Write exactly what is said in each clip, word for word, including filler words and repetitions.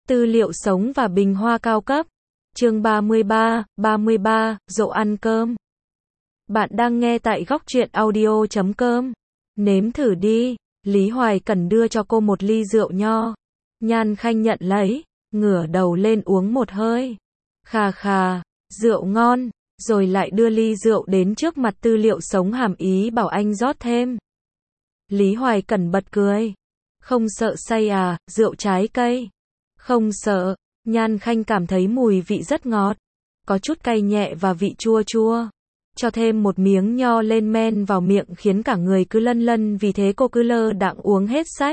Tư liệu sống và bình hoa cao cấp. Chương ba mươi ba, ba mươi ba, rộ ăn cơm. Bạn đang nghe tại góc truyện audio chấm com. Nếm thử đi. Lý Hoài Cẩn đưa cho cô một ly rượu nho. Nhan Khanh nhận lấy, ngửa đầu lên uống một hơi. Khà khà, rượu ngon, rồi lại đưa ly rượu đến trước mặt Tư liệu sống hàm ý bảo anh rót thêm. Lý Hoài Cẩn bật cười. Không sợ say à, rượu trái cây. Không sợ. Nhan Khanh cảm thấy mùi vị rất ngọt, có chút cay nhẹ và vị chua chua. Cho thêm một miếng nho lên men vào miệng khiến cả người cứ lân lân, vì thế cô cứ lơ đãng uống hết xách.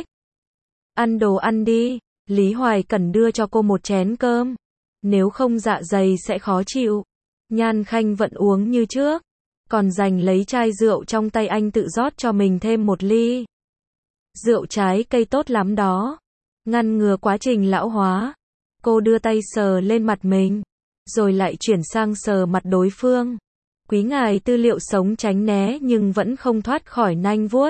Ăn đồ ăn đi. Lý Hoài Cẩn đưa cho cô một chén cơm. Nếu không dạ dày sẽ khó chịu. Nhan Khanh vẫn uống như trước, còn giành lấy chai rượu trong tay anh tự rót cho mình thêm một ly. Rượu trái cây tốt lắm đó, ngăn ngừa quá trình lão hóa. Cô đưa tay sờ lên mặt mình, rồi lại chuyển sang sờ mặt đối phương. Quý ngài Tư liệu sống tránh né nhưng vẫn không thoát khỏi nanh vuốt.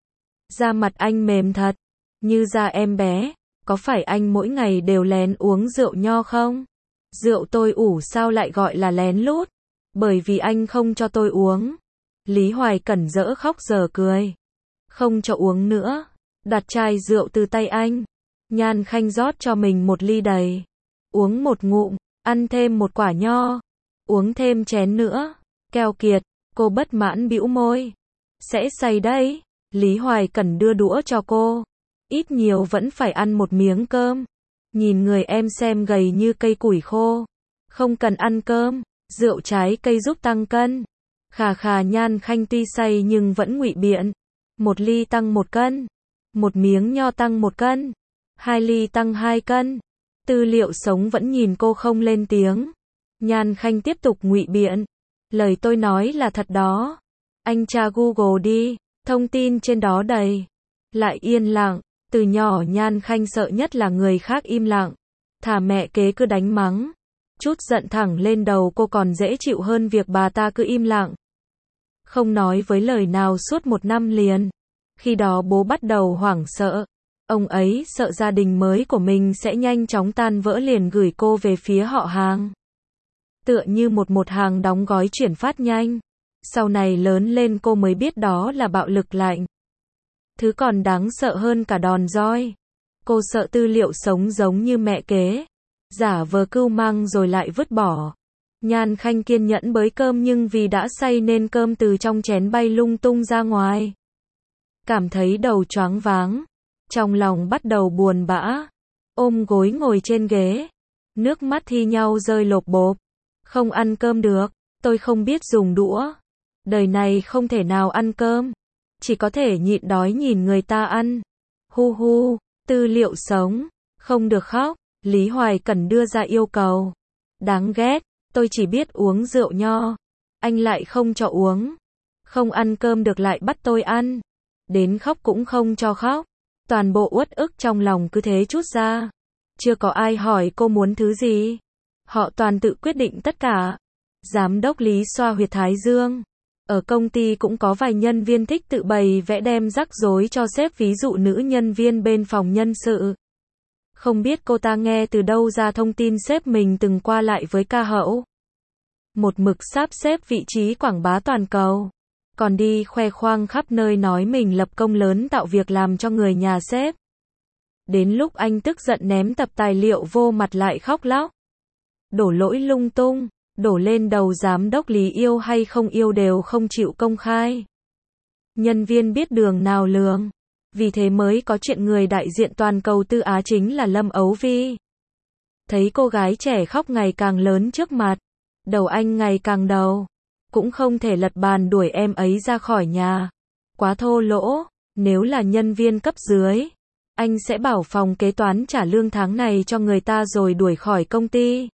Da mặt anh mềm thật, như da em bé. Có phải anh mỗi ngày đều lén uống rượu nho không? Rượu tôi ủ sao lại gọi là lén lút? Bởi vì anh không cho tôi uống. Lý Hoài Cẩn dở khóc dở cười. Không cho uống nữa. Đặt chai rượu từ tay anh. Nhan Khanh rót cho mình một ly đầy. Uống một ngụm, ăn thêm một quả nho. Uống thêm chén nữa. Keo kiệt, cô bất mãn bĩu môi. Sẽ say đấy. Lý Hoài Cẩn đưa đũa cho cô. Ít nhiều vẫn phải ăn một miếng cơm. Nhìn người em xem gầy như cây củi khô. Không cần ăn cơm, rượu trái cây giúp tăng cân. Khà khà. Nhan Khanh tuy say nhưng vẫn ngụy biện. Một ly tăng một cân. Một miếng nho tăng một cân. Hai ly tăng hai cân. Tư liệu sống vẫn nhìn cô không lên tiếng. Nhan Khanh tiếp tục ngụy biện. Lời tôi nói là thật đó. Anh tra Google đi, thông tin trên đó đầy. Lại yên lặng. Từ nhỏ Nhan Khanh sợ nhất là người khác im lặng. Thà mẹ kế cứ đánh mắng. Chút giận thẳng lên đầu cô còn dễ chịu hơn việc bà ta cứ im lặng. Không nói với lời nào suốt một năm liền. Khi đó bố bắt đầu hoảng sợ. Ông ấy sợ gia đình mới của mình sẽ nhanh chóng tan vỡ, liền gửi cô về phía họ hàng. Tựa như một một hàng đóng gói chuyển phát nhanh. Sau này lớn lên cô mới biết đó là bạo lực lạnh. Thứ còn đáng sợ hơn cả đòn roi. Cô sợ Tư liệu sống giống như mẹ kế. Giả vờ cưu mang rồi lại vứt bỏ. Nhan Khanh kiên nhẫn bới cơm nhưng vì đã say nên cơm từ trong chén bay lung tung ra ngoài. Cảm thấy đầu choáng váng. Trong lòng bắt đầu buồn bã. Ôm gối ngồi trên ghế. Nước mắt thi nhau rơi lộp bộp. Không ăn cơm được. Tôi không biết dùng đũa. Đời này không thể nào ăn cơm. Chỉ có thể nhịn đói nhìn người ta ăn. Hu hu. Tư liệu sống. Không được khóc. Lý Hoài Cẩn đưa ra yêu cầu. Đáng ghét. Tôi chỉ biết uống rượu nho. Anh lại không cho uống. Không ăn cơm được lại bắt tôi ăn. Đến khóc cũng không cho khóc. Toàn bộ uất ức trong lòng cứ thế trút ra. Chưa có ai hỏi cô muốn thứ gì. Họ toàn tự quyết định tất cả. Giám đốc Lý xoa huyệt thái dương. Ở công ty cũng có vài nhân viên thích tự bày vẽ đem rắc rối cho sếp, ví dụ nữ nhân viên bên phòng nhân sự. Không biết cô ta nghe từ đâu ra thông tin sếp mình từng qua lại với ca hậu. Một mực sắp xếp vị trí quảng bá toàn cầu. Còn đi khoe khoang khắp nơi nói mình lập công lớn tạo việc làm cho người nhà sếp. Đến lúc anh tức giận ném tập tài liệu vô mặt lại khóc lóc. Đổ lỗi lung tung. Đổ lên đầu giám đốc Lý, yêu hay không yêu đều không chịu công khai. Nhân viên biết đường nào lường. Vì thế mới có chuyện người đại diện toàn cầu Tư Á chính là Lâm Ấu Vi. Thấy cô gái trẻ khóc ngày càng lớn trước mặt. Đầu anh ngày càng đầu. Cũng không thể lật bàn đuổi em ấy ra khỏi nhà. Quá thô lỗ. Nếu là nhân viên cấp dưới, anh sẽ bảo phòng kế toán trả lương tháng này cho người ta rồi đuổi khỏi công ty.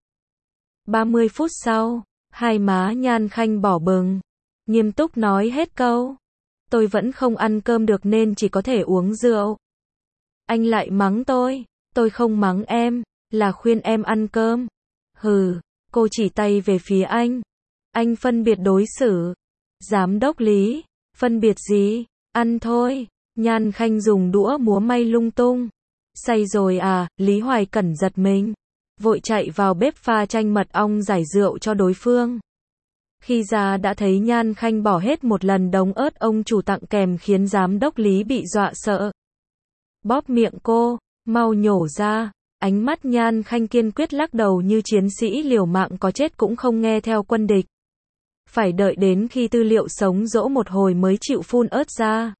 ba mươi phút sau, hai má Nhan Khanh đỏ bừng. Nghiêm túc nói hết câu. Tôi vẫn không ăn cơm được nên chỉ có thể uống rượu. Anh lại mắng tôi. Tôi không mắng em, là khuyên em ăn cơm. Hừ, cô chỉ tay về phía anh. Anh phân biệt đối xử. Giám đốc Lý, phân biệt gì? Ăn thôi. Nhan Khanh dùng đũa múa may lung tung. Say rồi à, Lý Hoài Cẩn giật mình. Vội chạy vào bếp pha chanh mật ong giải rượu cho đối phương. Khi ra đã thấy Nhan Khanh bỏ hết một lần đống ớt ông chủ tặng kèm khiến giám đốc Lý bị dọa sợ. Bóp miệng cô, mau nhổ ra. Ánh mắt Nhan Khanh kiên quyết lắc đầu như chiến sĩ liều mạng có chết cũng không nghe theo quân địch. Phải đợi đến khi tư liệu sống dỗ một hồi mới chịu phun ớt ra.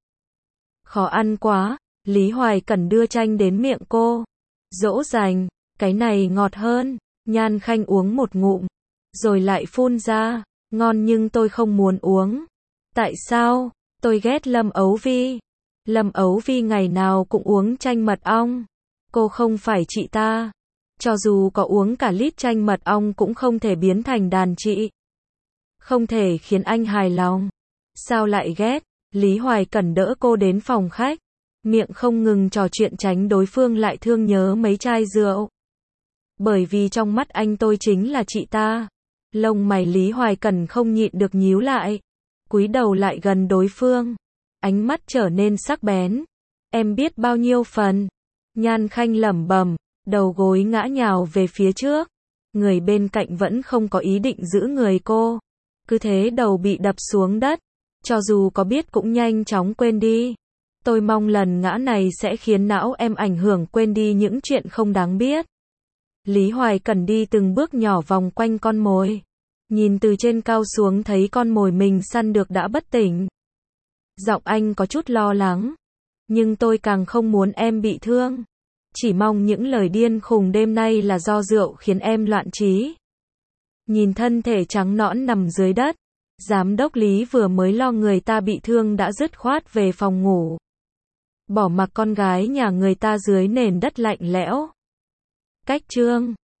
Khó ăn quá, Lý Hoài Cẩn đưa chanh đến miệng cô. Dỗ dành, cái này ngọt hơn. Nhan Khanh uống một ngụm, rồi lại phun ra. Ngon nhưng tôi không muốn uống. Tại sao? Tôi ghét Lâm Ấu Vi. Lâm Ấu Vi ngày nào cũng uống chanh mật ong. Cô không phải chị ta. Cho dù có uống cả lít chanh mật ong cũng không thể biến thành đàn chị. Không thể khiến anh hài lòng. Sao lại ghét? Lý Hoài Cẩn đỡ cô đến phòng khách. Miệng không ngừng trò chuyện tránh đối phương lại thương nhớ mấy chai rượu. Bởi vì trong mắt anh tôi chính là chị ta. Lông mày Lý Hoài Cẩn không nhịn được nhíu lại. Cúi đầu lại gần đối phương. Ánh mắt trở nên sắc bén. Em biết bao nhiêu phần. Nhan Khanh lẩm bẩm, đầu gối ngã nhào về phía trước. Người bên cạnh vẫn không có ý định giữ người cô. Cứ thế đầu bị đập xuống đất. Cho dù có biết cũng nhanh chóng quên đi. Tôi mong lần ngã này sẽ khiến não em ảnh hưởng quên đi những chuyện không đáng biết. Lý Hoài Cẩn đi từng bước nhỏ vòng quanh con mồi. Nhìn từ trên cao xuống thấy con mồi mình săn được đã bất tỉnh. Giọng anh có chút lo lắng. Nhưng tôi càng không muốn em bị thương. Chỉ mong những lời điên khùng đêm nay là do rượu khiến em loạn trí. Nhìn thân thể trắng nõn nằm dưới đất. Giám đốc Lý vừa mới lo người ta bị thương đã dứt khoát về phòng ngủ. Bỏ mặc con gái nhà người ta dưới nền đất lạnh lẽo. Cách chương